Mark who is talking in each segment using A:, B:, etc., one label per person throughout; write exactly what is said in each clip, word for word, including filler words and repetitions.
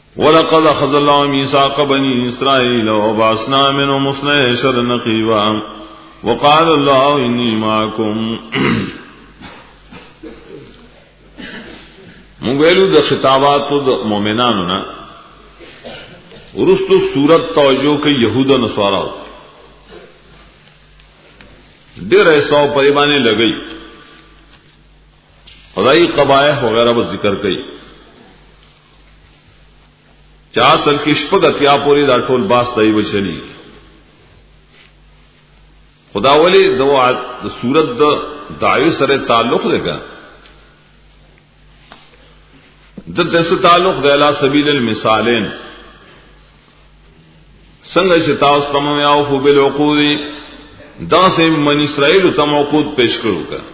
A: ولقد اخذ الله ميثاق بني اسرائيل وبعثنا منهم اثني عشر نقيبا وقال الله اني معكم. موږ د خطابات د مؤمنانو نه ورستو صورت توجه کوي يهود او نصارا ډېر ایسو په باندې لګي خدای قبایح وغیرہ به ذکر کوي چا سل کې شپږتیا پوری دا ټول باس دی وشلی خدا ولی دوا د صورت د دایو سره تعلق لګا د دسه تعلق د اعلی سبیل المثالین څنګه چې تاسو تمام یاو فو بالعقود دا سه من اسرائیل تم عقود پیش کړو کا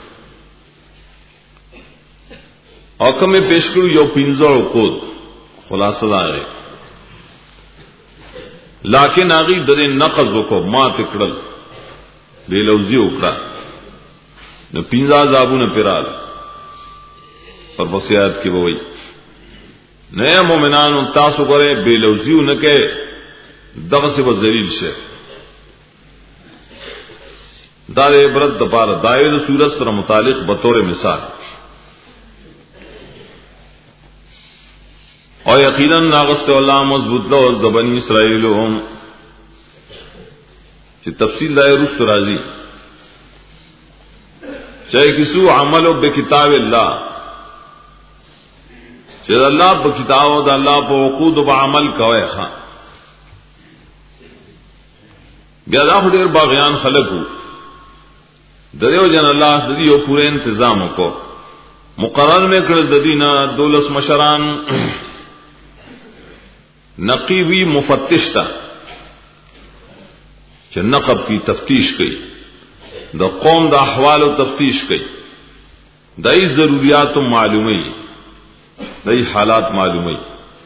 A: او کومه پیش کړو یو پنځه عقود خلاصه ده لیکن هغه د نقض وکړو ما تکړل به لوزي وکړه نو پینځه عذابونه پیرال پر وصیت کې وایي نه مؤمنانو تاسو غره به لوزيونه کې دغه څه وذلیل شه دا د عبرت د پاره دایره صورت سره متعلق به تور مثال او یقینا ناغست الله مضبوط له د بنی اسرائیل هم چې تفصیل لای رست راځي چې کیسو عملو به کتاب الله چې الله په کتاب او د الله په عقود او عمل کوي ښا بیا دا ډېر باغیان خلقو دریو جن الله د دې یو پوره تنظیم وکړو مقرر مې کړل د دینه دولس مشران نقیبی مفتش تا چې نقب کی تفتیش کوي د قوم د احوال او تفتیش کوي دای ضرورت معلومي دای حالات معلومي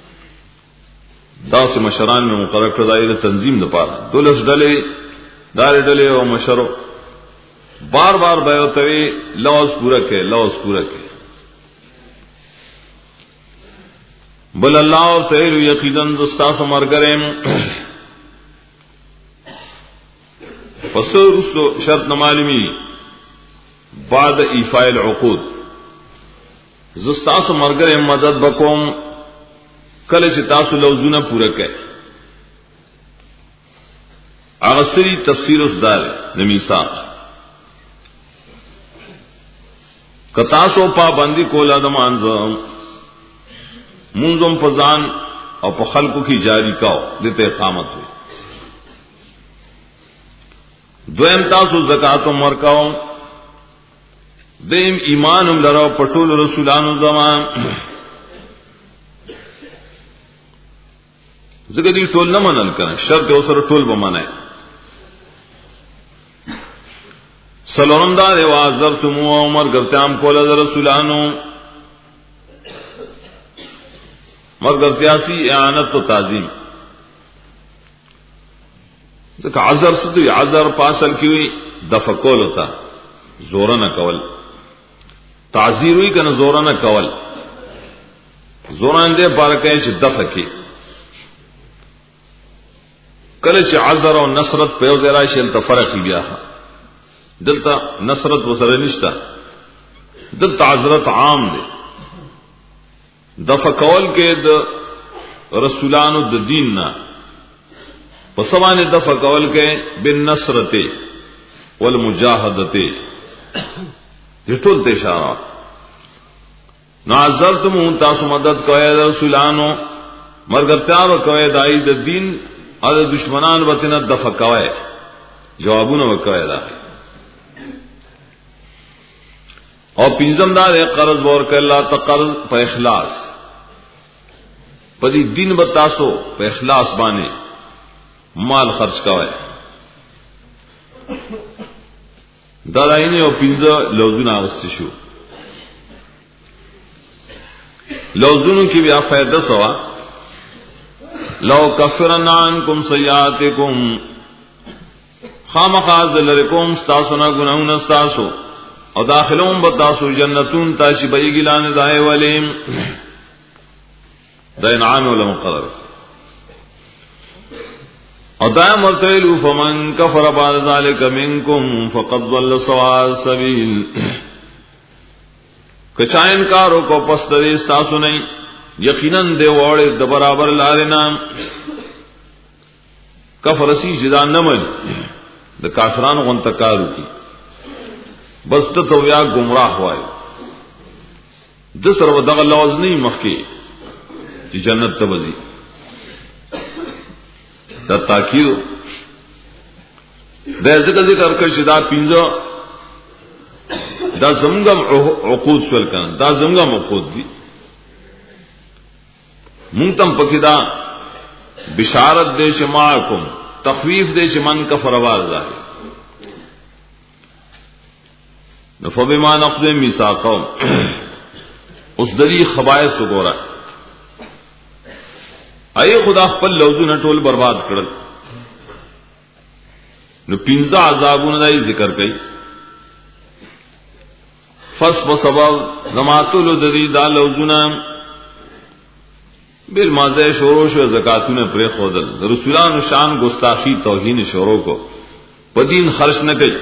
A: دا سه مشران مې مقرر کړل دایره تنظیم لپاره دولس ډلې دار ډلې او مشرو بار بار به وتوي لوز پورا کې لوز پورا کې بل الله تعالی یقینا دستا سمرګرم پس رسو شرط نمالمی بعد ایفاء العقود زستا سمرګرم مدد بکوم کله چې تاسو لوزونه پوره کړئ هغه سری تفسیر اوس دار د میثاق کتا سو پابندی کولا د مانځم منظم فزان او په خلقو کی جاری کاو دته اقامت ہوئی دویم تاسو زکات او مرکاو دیم ایمانم لراو پټول رسولانو زمان زګ دې ټول نه منل کړه شرط اوسره ټول به منای سلام دار واذرتم عمر ګرتام کوله رسولانو مگر سیاسی اعانت و تعظیم ځکه عذر سدي عذر پاسل کی دفقول ہوتا زور نه کول تعذیر وی کنه زور نه کول زوران دې بارکه چې دفقه کله چې عذر او نصرت په یو ځای راشي تل فرق بیا دلته نصرت وسره نشتا دلته عذرت عام دی دفع کول کې د رسولانو د دین نه په سمانه دفع کول کې بالنصرت والمجاهدت دې ټول ته اشاره نازلتم تاسو مدد کوي د رسولانو مرګتیا وکوي دای د دین او د دشمنان وطن دفع کوي جوابونه وکوي دا او پنځم دا قرض ورکړه الله تقرض په اخلاص پدې دین بتاسو په اخلاص باندې مال خرج کوي دا راینه او پنځه لوزونه واست شو لوزونو کې بیا فائدہ سوا لو کفرنا عنکم سیئاتکم خامخاز لرکم استاسنا گناہوں استاسو او داخلون بتاسو جنتون تاشی بیگی لان دائے ولیم دا انعام ولا مقرر ادائم ورتلو فمن كفر بعد ذلك منكم فقد ضل سواء السبيل کچا انکارو کو پستری استاسو نہیں یقیناً دے وڑے د برابر لارنا کفرسی جدا نمل د کافرانو غنتکارو کی بس تو یا گمراہ ہوئے د سر و دغ لوز نہیں مخکی چې جنت ته وځي دا تاکید دا ذکر ذکر کړي دا پینځه دا زمغم عقود شول کنه دا زمغم عقود دي مونږ تم پکې دا بشارت دې شماکم تخفیف دې چې من کفر واز ده نفبما نقض میثاقهم اس دلی خبائث وګوره ای خدا خپل لوزونه ټول برباد کړل نو پینځه عذابونه دای ذکر کړي فس په سبب زماتل دری دا لوزونه بل مازه شروع شو زکاتونه پر خودل رسولانو شان گستاخی توهین شروع کو پدین خرج نه کړي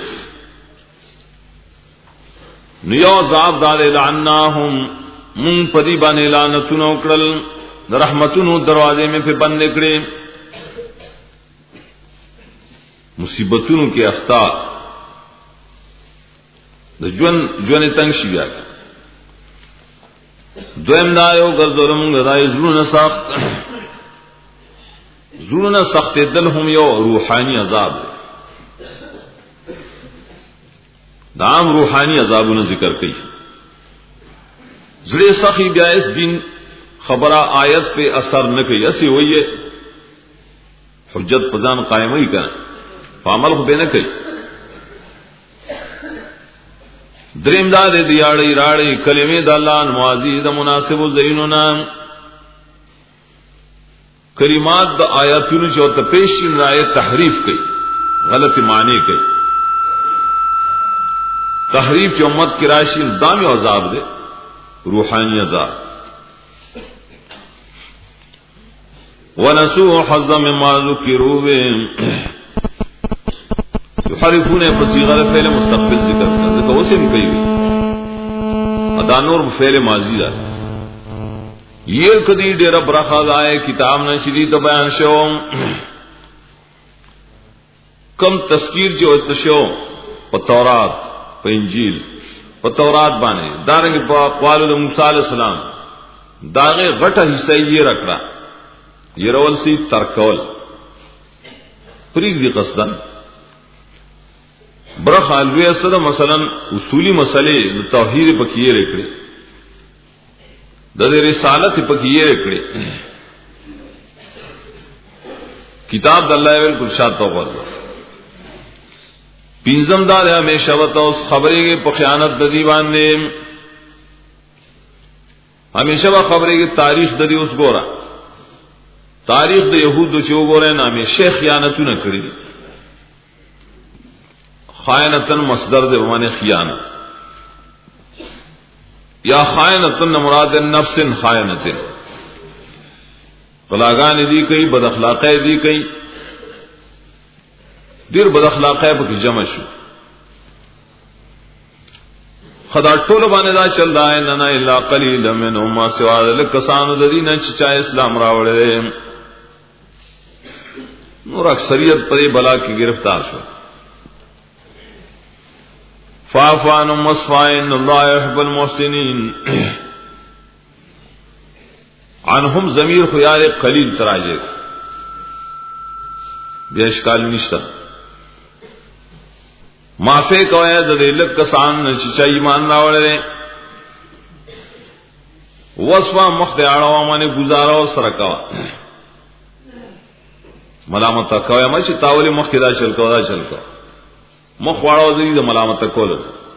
A: نیو عذاب دار لعناهم من پدی باندې لعنتونو کړل رحمتونو دروازے میں پہ بند نکڑے مصیبتونو کے اخطار جون جون تنگ شیا دویم دایو گردورم غدای زلون سخت زلون سخت دل هم یو روحانی عذاب دام روحانی عذابونو ذکر کړي زړه سخی بیا اس دین خبرہ آیت پہ اثر نہ کئی ایسی ہوئی ہے حجت پزان قائم ہی کریں فعمل خو بے نہ کئی دریم دا دے دیاڑی راڑی کلمے دا اللہ موازی دا مناسب و زینونا کلمات دا آیاتونو چوتا پیشن رائے تحریف کئی غلط معنی کئی تحریف چو امت کی راشی دامی عذاب دے روحانی عذاب ونسوا حظا مما ذكروا به يحرفون بصيغه فعل مستقبل ذکر کرتے تو اسے بھی کہی ادا نور فعل ماضی دا یہ کدی ډیر برخه آئے کتاب نشری تو بیان شو کم تذکیر جو اتشو په تورات په انجیل په تورات باندې دارنګ په اقوال موسی علیہ السلام داغه غټه حصہ یې رکړه یرول سی ترکول فریق دی قصدن برخ علوی اصد مثلا اصولی مسئلے توحید پکیے رکھڑے دا رسالت پکیے رکھڑے کتاب دا اللہ بالکل شاد توقع پینزم دا دے ہمیشہ بتا اس خبرے کے پخیانت ددی باندے ہمیشہ با خبرے کی تاریخ ددی اس گورا تاریخ د یهودو چې وګورئ نامې شیخ خیانتونه کړی خائنتن مصدر د معنی خیانت یا خائنتن مراد نفس خائنتن بلاغان دی کوي بد اخلاقی دی کوي ډیر بد اخلاقی په جمع شو خدا ټول باندې دا چل دا نه نه الا قلیل منهم ما سوا لکسانو د دین چې چا اسلام راوړل نور اکثریت پر بلا کی گرفتار شو فافان مصفائن اللہ يحب المحسنین عنہم ضمیر خیال قلیل تراجے بے اشکال نشتا معافی کوئے دے لک کسان چچا ایمان راوڑے وصفا مخت اڑوا مانے گزارا اور سرکوا ملامت کوي ما چې تاولي مخ کې دا چل کو دا چل کو مخ واړو دې د ملامت کول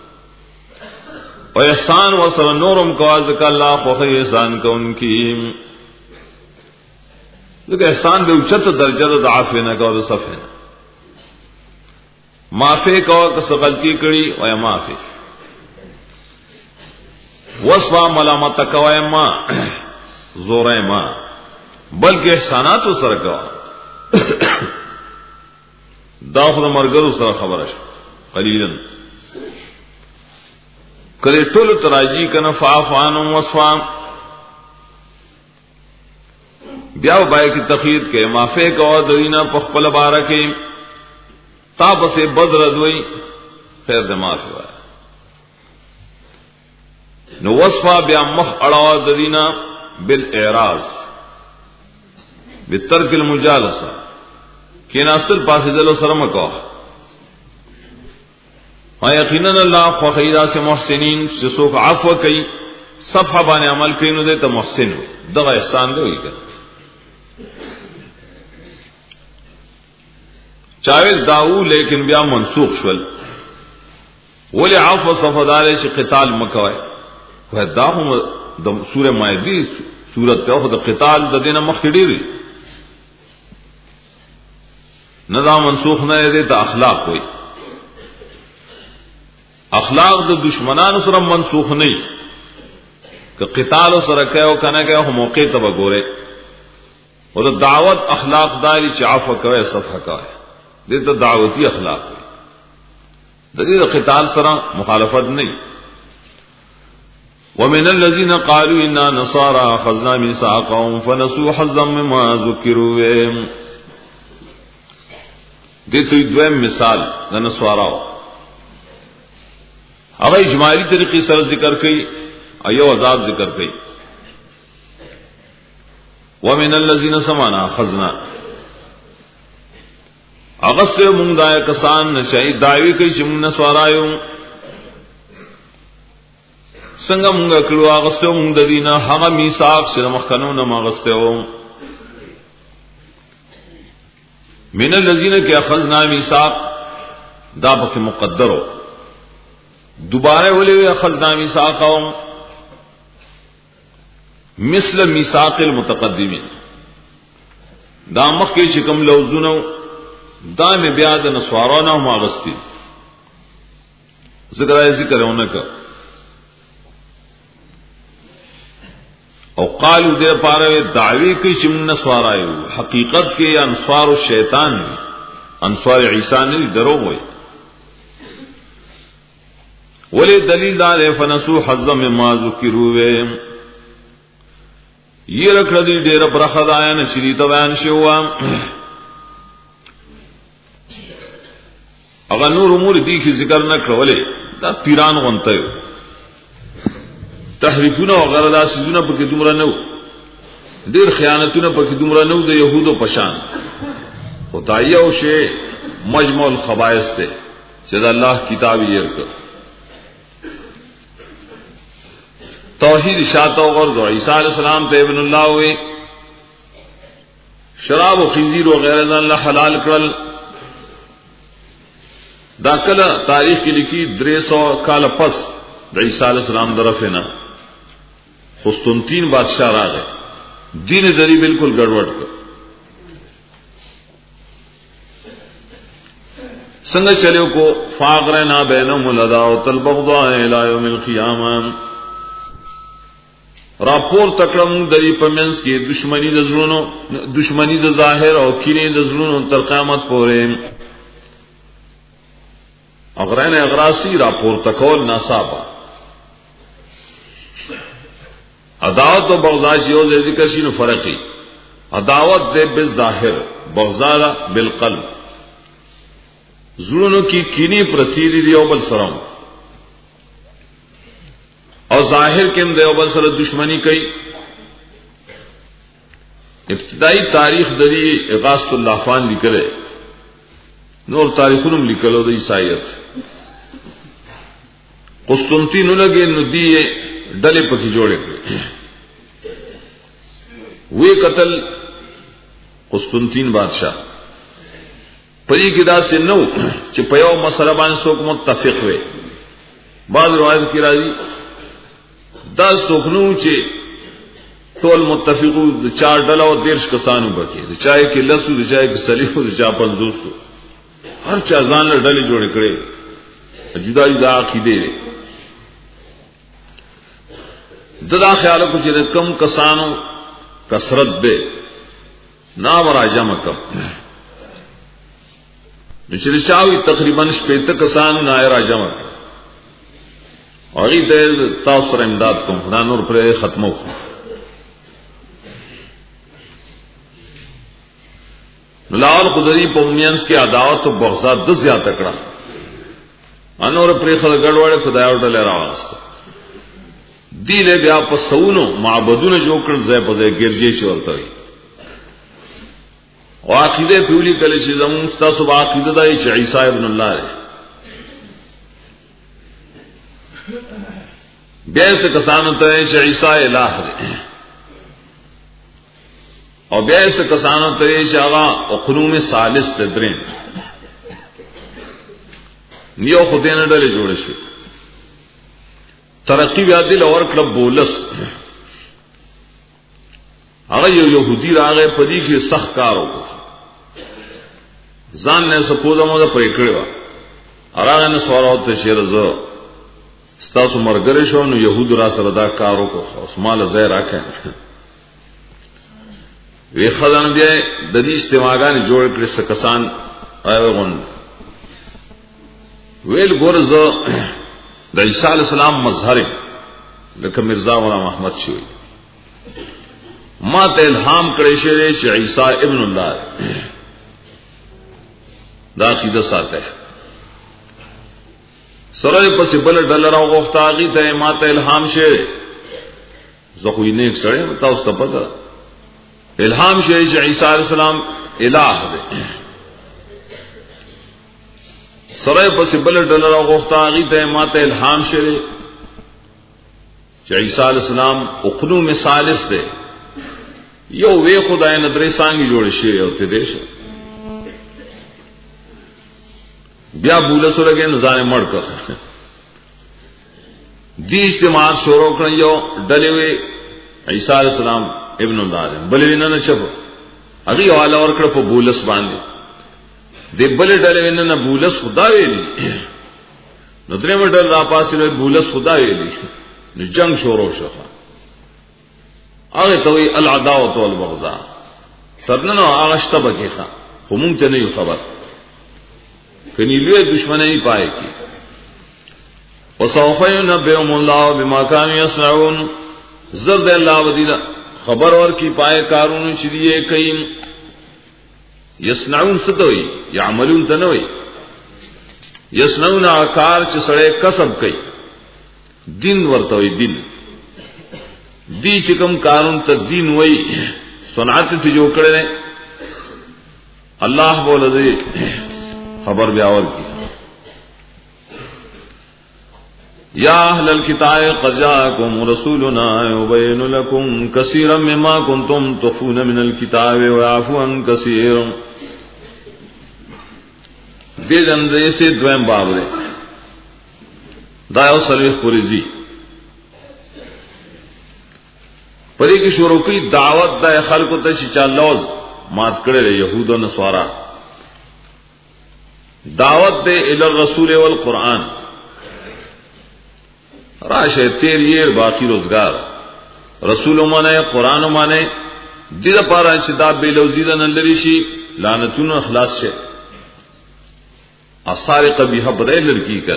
A: او احسان وسره نورم کو ځکه الله خو احسان کوونکی ځکه احسان به اوچت درجه د عفو نه کو د صفه معافی کو که غلطی کړي او معافی وصفا ملامت کوي ما زورے ما بلکہ احسانات سره کا دا خو مرګرو سره خبره شو قلیلا کله ټول تراجی کنه فافان وصفان بیا وبای کی تخید کې معافی کو دینا په خپل بارکه تاب سے بدر دوی خیر د معافی وای نو وصفا بیا مخ اړه دینا بالاعراض بترک المجالسه کینا اصل پاسې دلو سره مکو ها یقینا الله خو خیرا سے محسنین سسوک عفو کوي صفحه باندې عمل کوي نو ته محسن دغه احسان دی وکړه چاویل داو لیکن بیا منسوخ شول ولی عفو صفدار چې قتال مکوي و دا هم د سوره مائده سورۃ ته د قتال د دینه مخ ډیری نظام منسوخ نه دی ته اخلاق وي اخلاق د دشمنانو سره منسوخ نه که قتال سره کوي کنه کوي هم موقع ته وګوره او د دعوت اخلاق دایي چې عفو کوي صفحه کوي دې ته دعوتی اخلاق وي د دې قتال سره مخالفت نه. ومن الذين قالوا إنا نصارى أخذنا ميثاقهم فنسوا حظا مما ذكروا به دې ته دویم مثال د نصاراو هغه اجمالی طریقې سره ذکر کړي ایو عذاب ذکر کړي ومن الذين سمعنا أخذنا اغسطه مونږ دای کسان نشي دایوي کوي چې مونږ نسوارایو څنګه مونږ کړو اغسطه مونږ د دینه هغه میثاق سره مخکنو نه ماغسته و من الذين کې اخذنا میثاق دا په مقدرو دوباره ولې اخذنا میثاقهم مثل میثاق المتقدمین دا مخکې چې کوم لوزونه دا میں بیا د نسوارانو ماغستی ذکر ہے ذکر ہونے کا او قالو دے پارے دعوی کی چم نسوارایو حقیقت کے انصار الشیطان انصار عیسی نے درو ہوئے ولی دلیل دار فنسو حظا مما ذکروا یہ رکھ دی ډیر برخدایا نشری تو بیان شوا اگر نور امور دی کی ذکر نہ کولے دا پیران غنته تحریفونه او غیر دا سيزونه په کې دومره نه ډیر خیانتونه په کې دومره نه د يهودو پشان او تایو شی مجموع الخبائث ته چې د الله کتاب یې ورک توحید شاته او غرض عیسی علیہ السلام ته ابن الله وي شراب او خنزیر او غیر ځان له حلال کړل دا کله تاریخ کې لیکي درې سو کال پس د عیسی علیہ السلام طرفه نه قسطنطین بادشاہ راغی دین دری بالکل گڑبڑ کړ څنګه چلیو کو فاغرنا بینهم العداوۃ البغضاء الی یوم القیامه راپور تکړم دری پمنس کې دشمنی د زړونو دشمنی د ظاهر او کینې د زړونو تر قیامت پورې اغرین اغراسی راپور تکول ناصابا عداوت و بغضا شیو ذکر شینو فرقی عداوت دے بالظاہر بغضا بالقلب زړونو کی کینی پرتیری دی او بل سرم او ظاہر کم دے او بل سره دشمنی کوي ابتدائی تاریخ دری اغاثۃ اللهفان لیکره نور تاریخونو لیکلو د عیسایت قسطنطین لګي نو دی ډلې پکې جوړې کړې وی قتل قسطنطین بادشاہ پرې کې دا څه نو چې په یو مسله باندې څوک متفق وي بعض روایت کې راځي دا څوک نو چې ټول متفقو د چار ډله او دیرش کسانو بکې د چای کې لسو د چای کې سلیفو د چا پنځوسو ہر چا ځان له ډلې جوړې کړې جدا جدا عقیده ددا خیال کو چې کم کسانو کثرت دے نام راجم کم نچر چاوی تقریباً شپیتہ کسان نائے راجم کم اور غی دے تاثر امداد کم خدا نور پر ختمو کم نلاول قدری پومینس کی عداوت و بغضات دس زیادہ تکڑا انور پر خد گڑوڑے خدای اور ڈلے راوستا دی لے بیا په سونو معبودونه جوړ کړ ځای په ځای ګرځي شي ورته او عقیده پیولي کله چې زموږ تاسو با عقیده دای چې عیسی ابن الله دی بیا څه کسانو ته چې عیسی الہ دی او بیا څه کسانو ته چې هغه اقنوم ثالث دی درین نیو خدای نه ډلې جوړ شي ترقی بیا دل اور کلب بولس هغه یو يهودي راغی پدې کې سخت کار وکړ ځان نه سپوزه مو ده پرې کړو هغه نه سوالو ته شیرزه ستاسو مرګره شو نو يهود را سره دا کار وکړ اوس مال زه راکې وی خدان بیا د دې استماګان جوړ کړی سکسان ایوغون ویل ګورزه د عیسی علیہ السلام مظهر لکه مرزا غلام احمد شوی ما ته الهام کړی شوی چې عیسی ابن الله دا عقیده ساته سره په سیبل ډالر او غوښتاغي ته ما ته الهام شوی زه خو یې نه کړم تاسو ته پته الهام شوی چې عیسی علیہ السلام الہ دی سره پس بل ډلر او غوښتاغي ته ماته الهام شوه چې عیسی علیہ السلام اقنوم ثالث دی یو وی خدای نه درې څنګه جوړ شي او ته دیش بیا بوله سره کې نزان مړ کړ دې اجتماع شروع کړ یو ډلې وی عیسی علیہ السلام ابن الله بلې نه نه چپ هغه حواله ورکړ په بولس باندې دی بل ډلې وننه بولس خدا ویلی نو درې مډل را پاسې له بولس خدا ویلی نو جنگ شروع شو هغه ته وی العداوه والبغضاء ترنه هغه شته بګیخه خو مونږ ته نه خبر کني لوی دشمنی پای کی وسوف ينبئهم الله بما كانوا يصنعون زرد الله ودیدا خبر ور کی پای کارونه چې دی کین یصنعون ستوي يعملون تنوي یصنعون کار چې سړی کسب کوي دین ورته وي دین دی چې کوم قانون ته دین وای صنعت ته جوړ کړي الله بوله دې خبر بیا اور کی یا اهل الكتاب قد جاءكم رسولنا يبين لكم كثيرا مما كنتم تخفون من الكتاب ويعفو عن كثير دې دندې سے دویم باب دی دا یو سلیخ پوری زی پدې کې شروع کی دعوت د خلکو ته چې چا لوز مات کړي يهود او نصارا دعوت دے ال الرسول والقرآن راشه تیر یہ باقی روزگار رسول مانے قرآن مانے دې لپاره چې دا بے لوزیدن لري شي لعنتونو اخلاص شه اثار قبیحه بدای لڑکی کر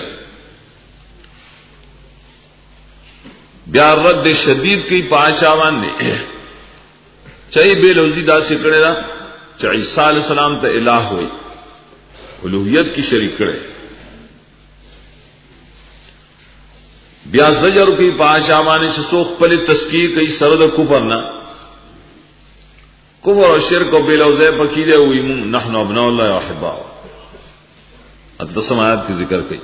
A: بیا رد شدید کی پاچاوان نے چاہیے بے لوزی دا سے کڑے دا چاہیے عیسی علیہ السلام ته الہ ہوئی الوہیت کی شریک کرے بیا زجر کی پاچاوان شسوخ پل تذکیر کی سرد کفر نہ کفر اور شرک و بے لوزے پکیدے ہوئی نحن ابناء اللہ و احباء اتسم آیات کی ذکر کی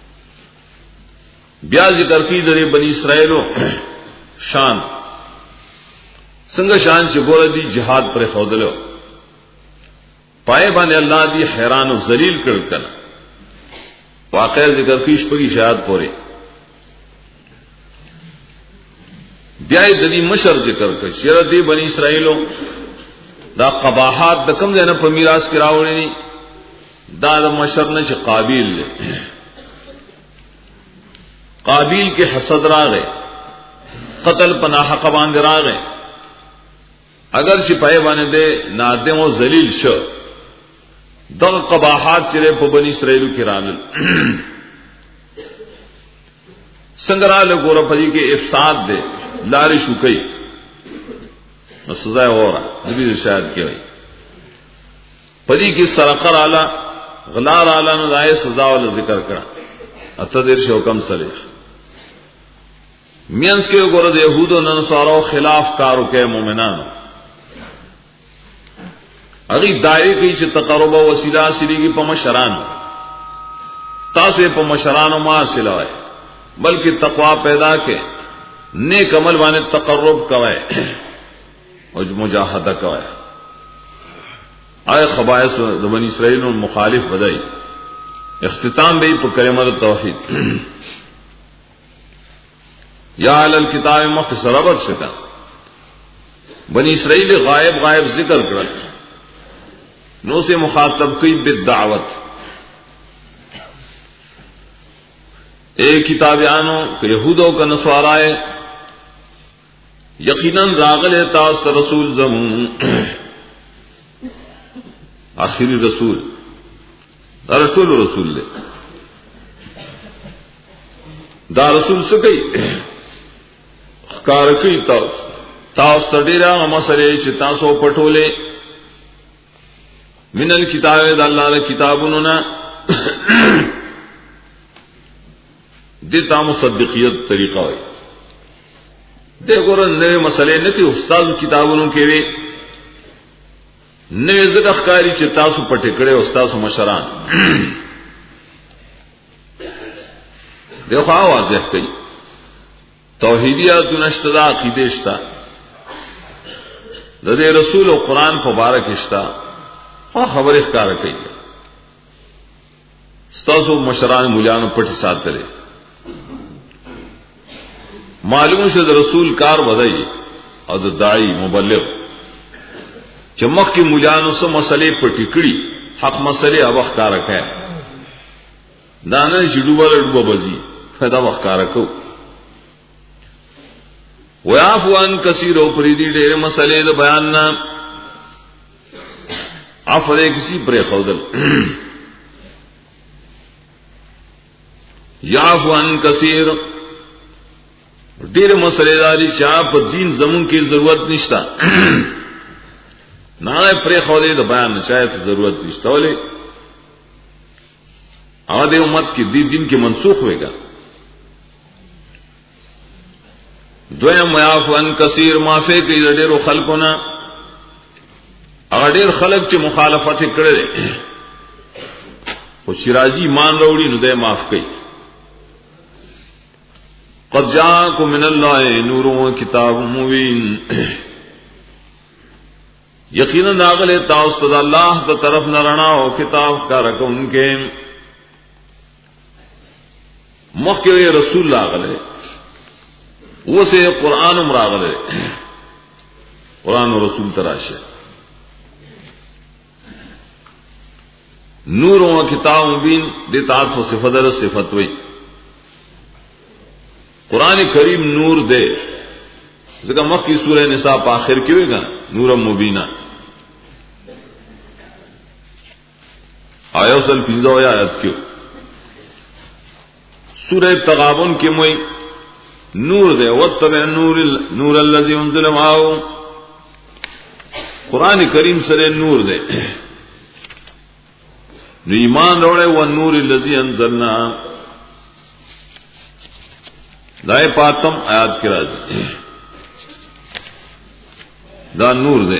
A: بیا ذکر کی درے بنی اسرائیلو شان سنگ شان چگور دی جہاد پر خودلو پائے بانے اللہ دی حیران و ذلیل کر کر واقع ذکر کی شپگی شہاد پورے بیا دلی مشر ذکر کر شیر دی بنی اسرائیلو دا قباحات دا کم دینا پر میراث کی راوڑی نی دا دا مشر نے چھ قابیل لے قابیل کے حسد را گئے قتل پناہ قباند را گئے اگر شپای باندې دے نادم او ذلیل شو دغه قباحات چې په بنی اسرائیل کې رانل څنګه را لګور په دې کې افساد دے لارې شوکې نو سزا وره دې شاید کوي په دې کې سرقر اعلی غلار اعلی نو دای سزا ول ذکر کړه اته دې شو کم سره مینس کې وګوره د يهودو نن سوارو خلاف کارو کې مؤمنانو اغي دایره کې چې تقرب او وسیله سړيږي په مشران تاسو په مشرانو ما سلوي بلکې تقوا پیدا کې نیک عمل باندې تقرب کوي او مجاهده کوي آئے خبائث د بنی اسرائیل مخالف بدای اختتام به په کلمه توحید یا علی الکتاب مختصر ابد شتا بنی اسرائیل غائب غائب ذکر کړل نو سے مخاطب کی بالدعوت ایک کتابیانو کہ یہودوں کا نسوارائے یقیناً راغل تاس رسول زمون آخری رسول دا رسول رسول لے دا رسول سکی خکار کی تاس تاس تڑیرا مسئلے چھ تاسو پٹولے من الکتاب دا اللہ دا کتابوننا دیتا مصدقیت طریقہ ہوئی دیکھو رہا نوے مسئلے نکی استاذ کتابونوں کے وے نوے زد اخکاری چھ تاسو پٹکڑے استاذ مشران دیکھو آواز ہے کئی توحیدیات نشتدا عقیدشتا دا دے رسول و قرآن مبارک اشتا اور خبر اخکار کئی ستاسو مشران مولیانو پٹی ساتھ کرے معلوم شد رسول کار بدائی اور دائی مبلغ چمک کی مولیانو سے مسئلے پٹی کڑی حق مسئلے اب اخکار ہے دانا چڈوبا لڈوبا بزی فیدا اخکار کو ویعفو ان کثیر و پریدی ڈیر مسئلے دا بیاننا عفو کسی پر خودل یعفو ان کثیر ډیر مسئلے داری چاہ پر دین زمون کی ضرورت نشتا نہ پر خودے تو بیان چاہے تو ضرورت نشتا بولے آدھے امت کی دی دین کے منسوخ ہوئے گا دویم یعفو ان کثیر معافی کی ډیرو خلقنا اگر ډیر خلق چې مخالفت کړي او شراجی مان وروړي نو دې معاف کړي قد جاءكم من الله نور وكتاب مبين یقینا ناغله تاسو ته الله ته طرف نه رڼا او کتاب ښکارا کوونکې مخکې رسول راغله وسه قران هم راغله قران او رسول تراشه نور و کتاب مبین دیتا آت و صفت در صفت وی قرآن کریم نور دے ذکر مخ کی سورہ نساء پا آخر کیوئے گا نور مبینہ آیا سل پینزہ ہویا آیت کیو سورہ تغابن کی موئی نور دے واتبع نور اللذی انزل معاو قرآن کریم سرے نور دے نو ایمان روڑے و نور الذی انزلنا دائے پاتم آیات کی راز دا نور دے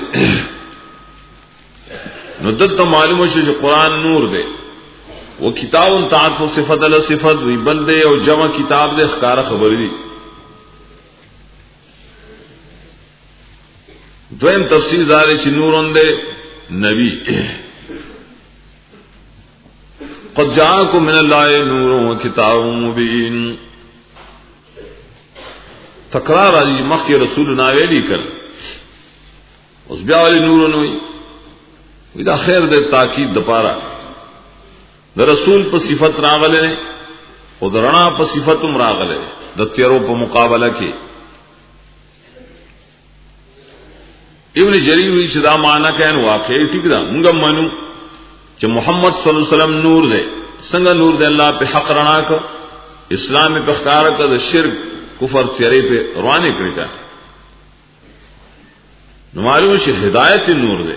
A: نو دلتا معلوم ہے کہ قرآن نور دے وہ کتاب تعاط و صفت اللہ صفت وی بل دے اور جمع کتاب دے خکار خبر دی دویم تفسیر دارے چی نورن دے نبی قد جاءكم من الله نور وكتاب مبين تکرار علی مخی رسول ناویلی کر اس بیا والی نور نوئی دا خیر دے تاکید دپارا دا رسول پا صفت راغلے او دا رنا پا صفتم راغلے دا تیرو پا مقابلہ کی ابن جریر وی چې دا معنا کین واقعي ټیک ده موږ منو چې محمد صلی الله علیه وسلم نور دی څنګه نور دی الله په حق رڼا کو اسلام په ښکار کو د شرک کفر تیری په روانه کړی تا نو معلوم شي هدایت نور دی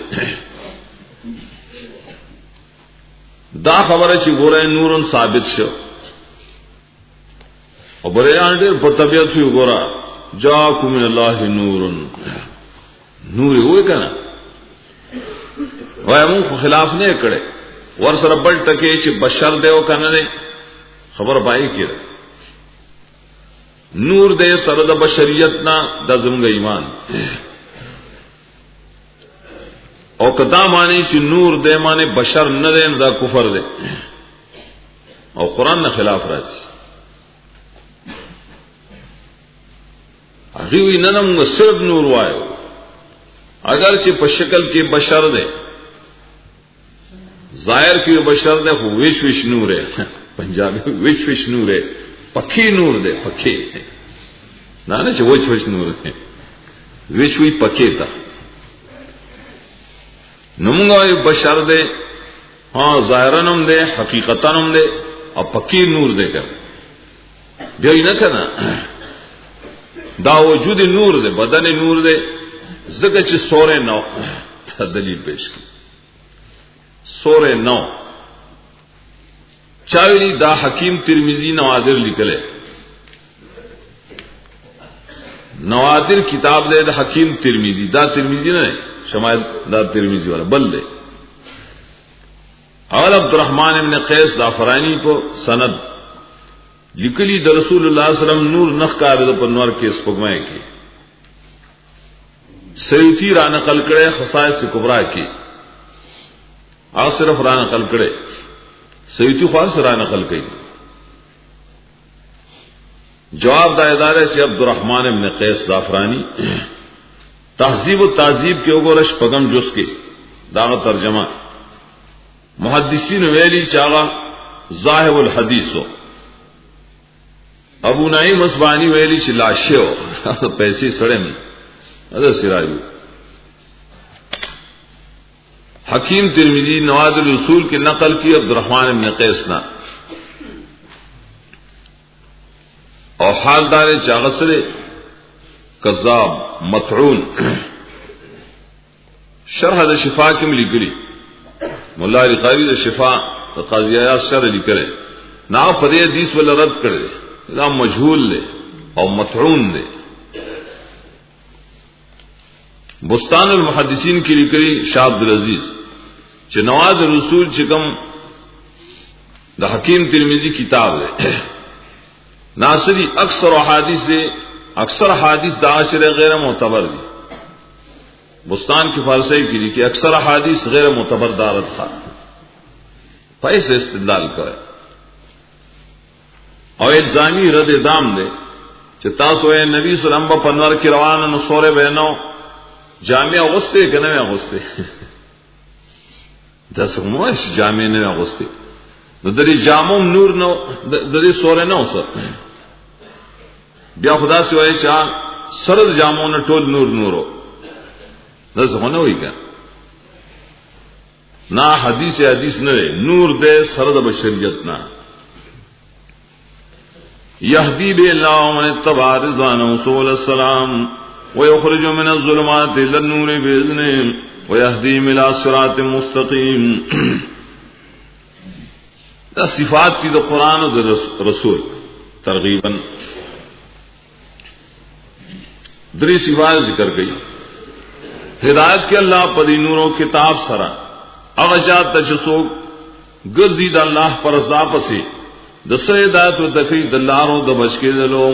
A: دا خبره چې ګوره نورن ثابت شو او بریان ډېر په طبيعت یو ګوره جاءکم من الله نورن نور وې کنه وای موږ خلاف نه کړي ور سره بل ټکي چې بشر دیو کنه نه خبر پای کړه نور دې سره د بشریت نه د زموږ ایمان او کدا معنی چې نور دې معنی بشر نه دی دا کفر دی او قران نه خلاف راځي هغه وینه موږ صرف نور وایو اگر چې په شکل کې بشر دی ظاهر کې بشر دی خو ویش ویش نور ہے پنجابی ویش ویش نور ہے پکی نور دی پکی نه نه چې ویش ویش نور دی ویش وی پکی تا نمونږه بشر دی ها ظاهرنم دی حقیقتنم دی او پکی نور دی کړه بیا نه کنه دا وجود نور دی بدن نور دی زګه چې سورې نو دلیل پیش کړي سورې نو چاوی دا حکیم ترمذی نوادر لیکله نوادر کتاب دے دا حکیم ترمذی دا ترمذی نه شمائل دا ترمذی والا بل دے اول عبد الرحمن ابن قیس زعفرانی کو سند لیکلی دا رسول اللہ صلی اللہ علیہ وسلم نور نخ کار دا پر نور کے سپگمائے کی سیوطی را نقل کرے خصائص کبرا کی آج صرف را نقل کرے سیوطی خواص را نقل کی جواب دائدار ہے کہ عبد الرحمن ابن قیس زعفرانی تہذیب و تعذیب کے اوگورش پگم جس کے داغ ترجمہ محدثین ویلی چاغا ظاہر الحدیث ہو ابو نعیم اسبانی ویلی چ لاشے ہو پیسے سڑے میں ادھر سراجو حکیم ترمذی نوادر الرسول کے نقل کی عبد الرحمن ابن قیس نا اور حالدار چاغسر کذاب مطعون شرح د شفا کې ملي کړي مولا علی قاری د شفا د قاضیات شرح لیکره نا په دې حدیث ول رد کړي دا مجهول له او مطعون ده بستان المحدثین کې لیکلي شاه عبد العزيز چې نواز رسول چې کوم د حکیم ترمذی کتاب ده ناصری اکثر احادیث سے اکثر حدیث داشر غیر معتبر دی بستان کی فارسی کی دی کہ اکثر حدیث غیر معتبر دارت تھا پیسے استدلال کرے اور الزامی رد دام دے کہ تاسو اے نبی صلی اللہ علیہ وسلم پنور کی روان نو سورے بہنو جامع غستے کہ نہ غستے دس موش جامع نہ غستے دری جامم نور نو دری سورے نو سر بیا خدا سے وای شاه سرد جامونه ټول نور نورو دغه وی کا نا حدیث حدیث نه نور دے سرد بشریت نا یهدی بالله من اتبع رضوانه سبل السلام ويخرج من الظلمات الى النور باذنه ويهدي الى صراط مستقيم دا صفات کی دو قرآن و دو رسول ترغیباً دری صفات ذکر گئی ہدایت کے اللہ پدی نوروں کتاب سرا اغجات تجسو گردید اللہ پر ازداپ سے دس ہدایت و دکری دلاروں د بچکے دلوں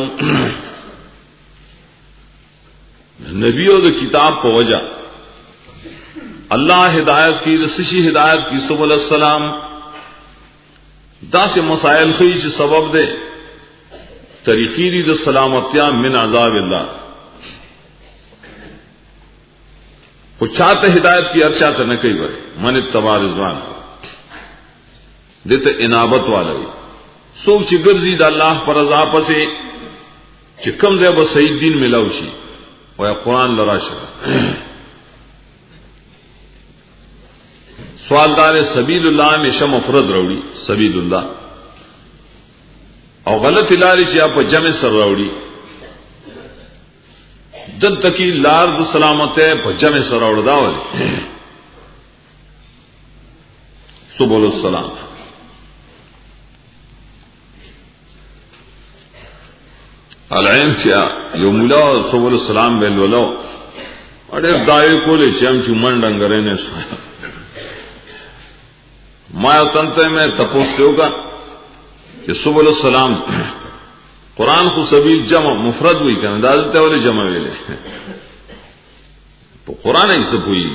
A: نبیوں د کتاب کو وجہ اللہ ہدایت کی رسشی ہدایت کی سبل السلام دا سے مسائل خیش سبب دے طریقی دی دا سلامتیاں من عذاب اللہ کو چاہتے ہدایت کی ارچا تو نہ کئی بڑے من اتباع رضوان دیتے انابت والا بھی سوک چی گرزی دا اللہ پر عذاب سے چی کم دے بس صحیح دین ملاوشی ویا قرآن لرا شکا سوالدار سبیل الله همیشه مفرد راوړي سبیل الله او غلط لارې چې په جمع سره راوړي دلته کې لار د سلامته په جمع سره راوړل دا ولې سبحان السلام العين کیا یو مولا سبحان السلام ویل ولو اړه دای کولې چې هم چې منډنګره نه ما یو تنته مې تاسو وګا چې سبحان السلام قرآن خو سبیل جمع مفرد وی کنه دا ته ولې جمع ویلې په قرآن یې څه پوي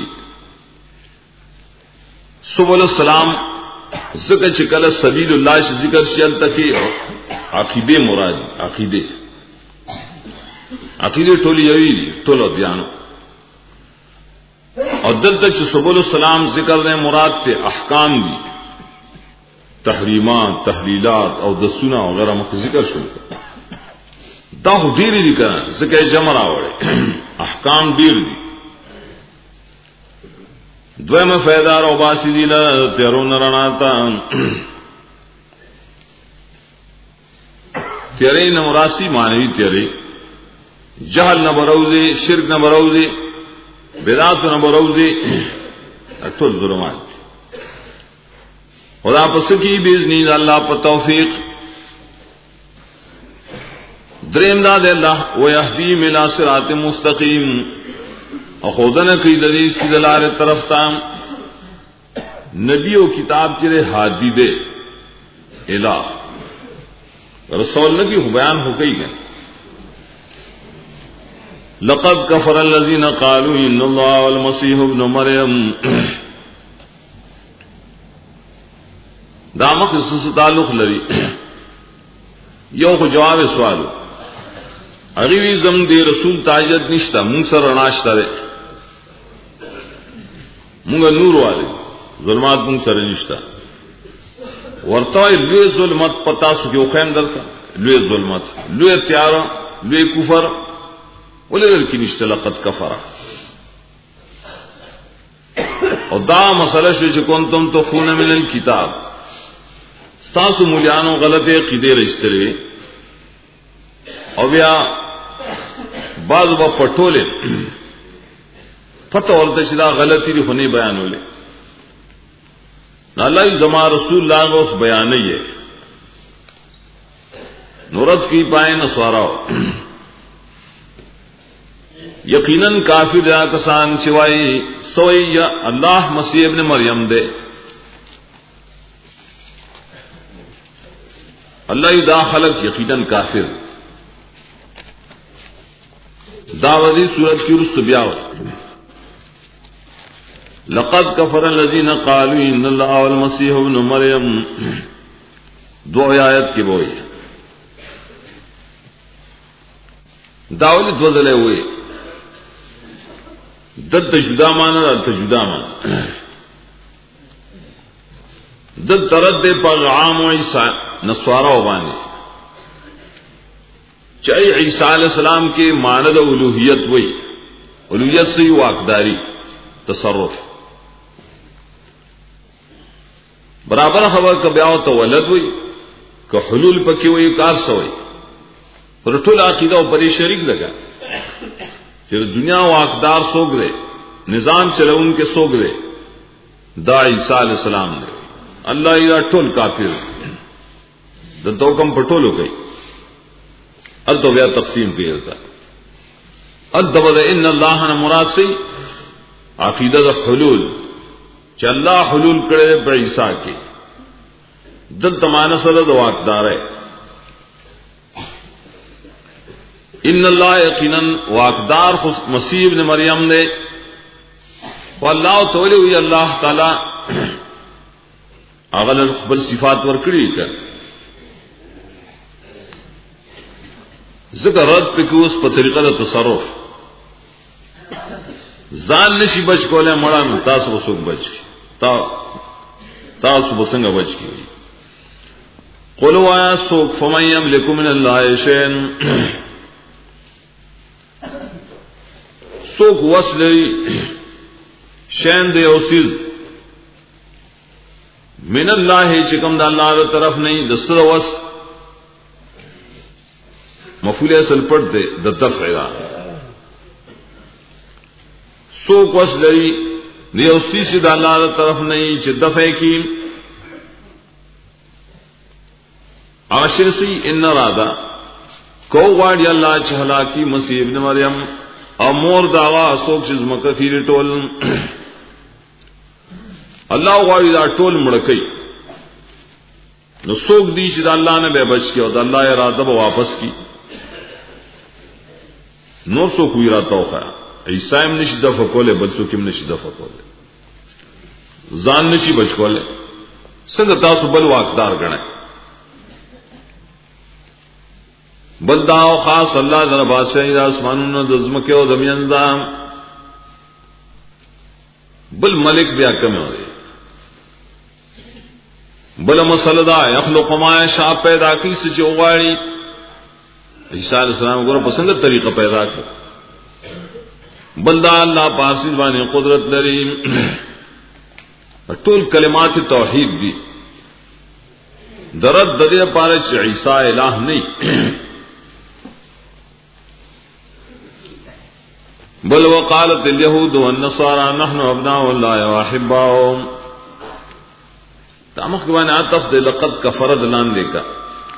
A: سبحان السلام ذکر چې کله سبیل الله ش ذکر شیل تکي عقیده مراد عقیده عقیده ټول یوي ټول بیان او دلته چې سبحان السلام ذکر نه مراد ته احکام دي تحریمات تحلیلات او د سنا او غیره مخ ذکر شول دا خو ډیر دي کنه ځکه جمع راوړي احکام ډیر دي دویمه فائدہ او باسی دی لا تیرون رڼا تا تیرې نمراسی مانوي تیرې جهل نه بروزي شرک نه بروزي بدعت نه بروزي ټول ظلمات خدا پس کی باذن الله په توفیق دریم دا ده الله ويهدي الى صراط مستقيم او خودنه کوي د دې سیدلار طرف ته نبی او کتاب چې هادي ده الہ رسول نبی خو بیان هو کوي لقد كفر الذين قالوا ان الله والمسيح ابن مريم دا مخصوص تعلق لري یو خو جواب سوالو اغي وی زم دی رسول تاجت نشتا مون سره ناشته ده مونږ نور والے ظلمات مون سره نشتا ورته لوی ظلمت پتا سو جو خیم درته لوی ظلمت لوی تیار لوی کفر ولذل کی نشته لقد کفر او دا مسله شو چې کنتم تخون من الكتاب تاسو مولیانو غلطه عقیده رښتلې او بیا بعض با پټولې پته ورته چې دا غلطی دی خونی بیانولې الله زما رسول الله اوس بیانې نورت کی پائے نسواراو یقیناً کافر یا کسان سوائے سوئی یا اللہ مسیح ابن مریم دے اللہ دا خلق یقیناً کافر داودی سورت کی رست بیاو لقد کفر الذین قالوا ان اللہ والمسیح ابن مریم دو آیت کی بوئی داولی دو ذلے ہوئے دد جدا مانا دد جدا مانا دد ترد پر عام و عیسیٰ نصوارا و بانے چاہے عیسیٰ علیہ السلام کے ماند الوہیت ہوئی الوہیت سے واقداری تصرف برابر خبر کا بیاو تو ولد ہوئی کہ حلول پکی ہوئی کار سوئی پر ټول عقیدہ و پری شریک لگا کہ دنیا واقدار سوگ دے نظام چلے ان کے سوگ دے دا عیسیٰ علیہ السلام دے اللہ یہ ټول کافر دتو کم پټولو گئی ال تو بیا تقسیم کیا تھا ادب ان اللہ نے مراد سے عقیدہ حلول چ اللہ حلول کرے پر عیسیٰ کے دل تمان سره د واقدار ہے ان اللہ یقینا واقدار مسیح ابن مریم نے والله تعالی وی اللہ تعالی اغل خپل صفات ورکړي کړه ذکر رد پہ کہ اس پر طریقہ دا تصرف ځان نشي بچ کوله مړه نو تاسو وسوک بچ تا تاسو وسنګ بچ کی قولوا یا سوک فمن یملک من الله شیئا سوک وصل شین دی اوسیز من اللہ چکم دا اللہ دا طرف نہیں دستر وس مفعول اصل پڑھتے دا دفع دا سوک وس لری دیوسی سے دا اللہ دا طرف نہیں چھ دفع کی عاشر سی ان رادا کو غاڑی اللہ چہلا کی مسیح ابن مریم امور داوا سوک چیز مکہ خیری ٹول اللہ غاڑی دا ٹول مڑکئی نو سوک دی چیز اللہ نے بے بچ کی اور دا اللہ ارادہ با واپس کی نور سوک ہوئی رہا توخا عیسائم نشی دفع کولے بل سوکیم نشی دفع کولے زان نشی بچ کولے سنگ تاسو بل واقدار گنے بل داو خاص اللہ ذرا بادشاہی دا اسمانون دزمکے و دمین دا بل ملک بیا کم ہو رہے بل مسئلہ دا یخلق ما یشاء پیدا کی سچ اغاڑی عیسیٰ علیہ السلام کو پسند طریقہ پیدا کر بل دا اللہ پاسد بانے قدرت لریم طول کلمات توحید دی درد ددے پارچ عیسیٰ الہ نہیں بل وقالت اليهود والنصارى نحن ابناء الله واحباؤه تامخ بان عطف دے لقد کفرت لان دے کا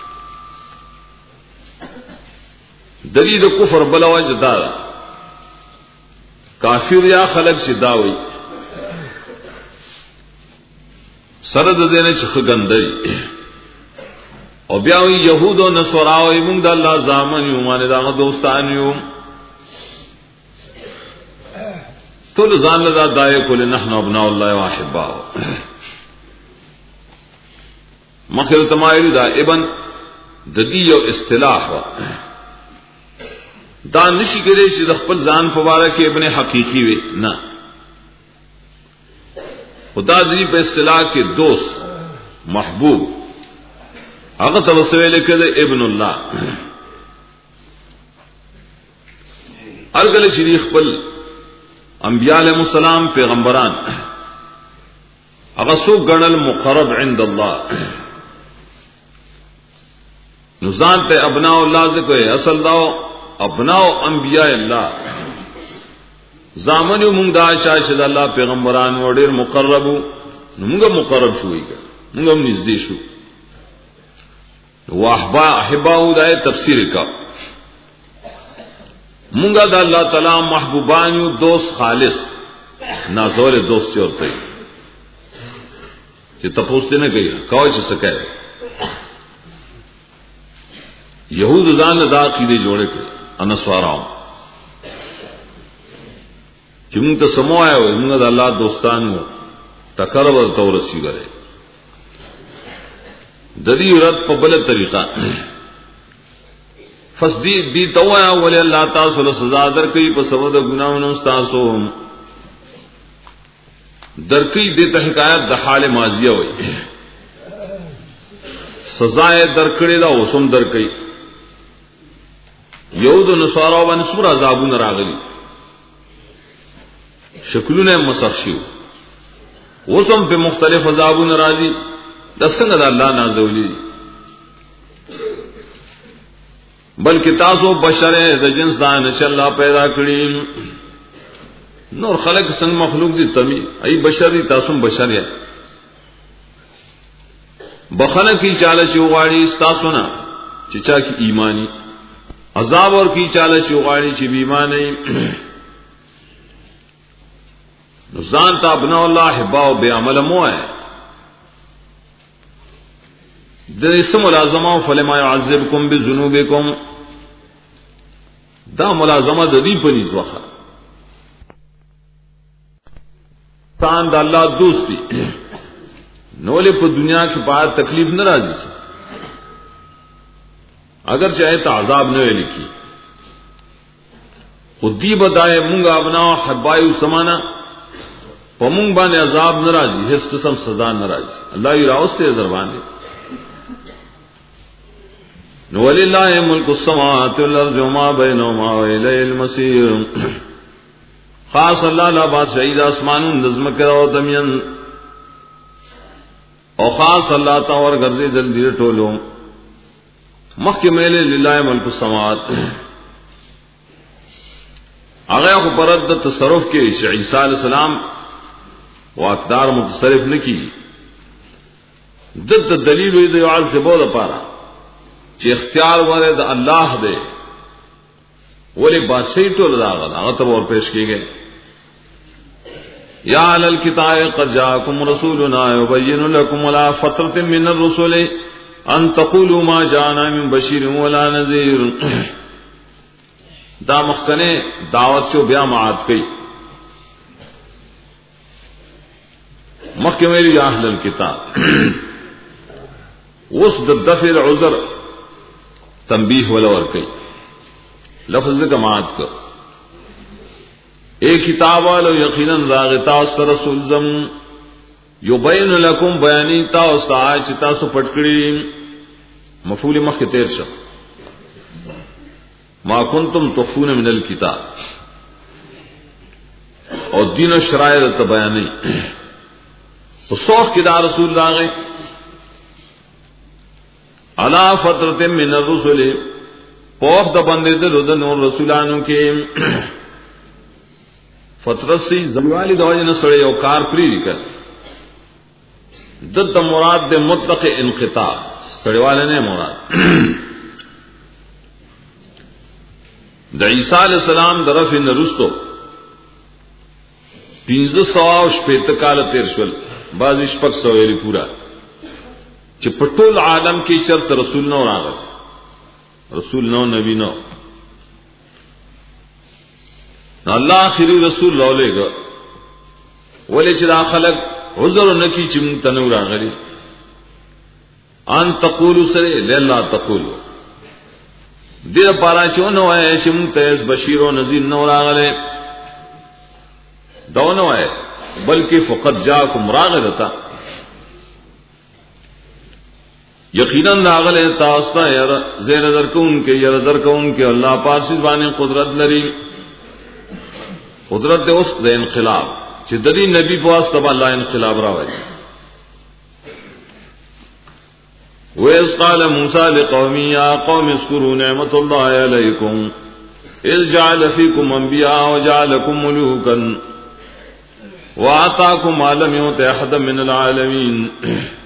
A: دلیل کفر بلا وجہ دا کافر یا خلق سے داوی سرد دینے چھ خگندری او بیاوی یہود و نصاراوی مونگ دا اللہ زامن یو مانے دا دوستان یو تول زان لدا دائے کل نحن ابناء اللہ واحباؤ مخیر تمائل دا ابن ددی و اصطلاح و دا نشی کرے چی دخپل زان فبارک ابن حقیقی وے نا خدا دی پہ اصطلاح کے دوست محبوب اگر توسوے لکھے دے ابن اللہ ارگل چی خپل انبیاء علیہ السلام پیغمبران اغسو گنل مقرب عند اللہ نزان تے ابناء اللہ ذکر اصل داو ابناء انبیاء اللہ زامن مونگ دا شاشد اللہ پیغمبران وڈیر مقرب مونگا مقرب شوئی گا مونگا نزدی شو واحبا احباؤ دائے تفسیر کا مونگا دا اللہ تعالی محبوبانیو دوست خالص نازور دوست سے اور تئی کہ تپوستے نہ گئی کوئی سے سکے یہود زان دا عقیدے جوڑے کے انسواراؤں کہ مونگ تا سمو آئے ہوئے مونگا دا اللہ دوستانو تقرب اور تورسی گرے دلی رد پا بلد طریقہ فس دی دی توایا ولی اللہ تاسو لسزا درکی پا سبب گناہن استاسو درکی دیتا حکایت دا حال ماضیہ ہوئی سزائے درکڑی دا وسم درکی یہود و نصارا و نسور عذابون راغلی شکلون مسخشیو وسم پہ مختلف عذابون راضی دستنگ دا اللہ نازولی بلکہ تاسو بشر ہے دا جنس دان چ اللہ پیدا کریم نور خلق سنگ مخلوق دی تمی ای بشر دی تاسو بشر ہے بخنه کی چاله چوغاڑی تاسو نا چچا کی ایمانی عذاب اور کی چاله چوغاڑی چ بیمانی نزان تا ابنا اللہ حباو بے عمل مو ہے در اسم ملازمہ فلما يعذبكم بذنوبكم دا ملازمہ ددی پنی وخا تان دا اللہ دوستی نولے پر دنیا کی بات تکلیف نہ راضی سے اگر چاہے تو عذاب نہ لکھی خود دی بدائے مونگا ابنا حبائی سمانا پمونگ بانے عذاب نہ راضی اس قسم سزا نہ راضی اللہ ہی راؤ سے دربانے وَلِلَّهِ مُلْكُ السَّمَاوَاتِ وَالْأَرْضِ وَمَا بَيْنَهُمَا وَإِلَيْهِ الْمَصِيرُ خاص اللہ لا بات شہید آسمان نظم کرا و دمین او خاص اللہ تعالی اور گردے دل دیر ٹولو مخی میلے للہ ملک السماوات آگیا کو پرد تصرف کے عیسیٰ علیہ السلام و اقدار متصرف نکی دد دلیل ہوئی دیوال سے بہت پارا چی اختیار ورے دا اللہ دے ولی بادشاہی ٹول داغل آگا تب اور پیش کی گئے یا علی الکتاب قد جاءکم رسولنا یبین لکم علی فترۃ من الرسل ان تقولوا ما جاءنا من بشیر ولا نذیر دا مخکنے دعوت چو بیا معاد کئی مخکے میری یا اہل الکتاب اس دفع العذر تنبیہ ولور کئی لفظ کا معاد کر ایک کتاب والو یقیناً راغتا اس رسول زم یبین لکم بیانی تا اس آئے چتا سو پٹکڑی مفعول مخ کے تیر شو ما کنتم تخفون من الکتاب اور دین و شرائط بیانی سوخ کدا رسول لاغے علا فترت من الرسل پوخ دا بندے دل دا نور رسولانوں کے فترت سی زموالی دا وجہ نسڑے او کار پری کر دد دا مراد دے مطلق انقطاع سڑے والے نے مراد دا عیسیٰ علیہ السلام دا رفع نرستو پینز سوا شپیت کال تیرشول بعض اشپک سویلی پورا چی پٹول عالم کی شرط رسول نو راغت رسول نو نبی نو اللہ آخری رسول لولے گا ولی چی دا خلق عذر نکی چی منتنو راغلی ان تقولو سرے لیلا تقولو دیر پارا چونو ہے چی منتیز بشیر و نذیر نو راغلے دونو ہے بلکہ فقط جاکم راغلتا یقیناً راغلے تاستا زیر در کون کے یر در کون کے اللہ پارسی بانے قدرت لری قدرت دے اس دے انقلاب چی دری نبی پواس تب اللہ انقلاب راوے وَإِذْ قَالَ مُوسَى لِقَوْمِهِ يَا قَوْمِ اذْكُرُوا نِعْمَةَ اللَّهِ عَلَيْكُمْ إِذْ جَعَلَ فِيكُمْ أَنْبِيَاءَ وَجَعَلَكُمْ مُلُوكًا وَآتَاكُمْ مَا لَمْ يُؤْتِ أَحَدًا مِنَ الْعَالَمِينَ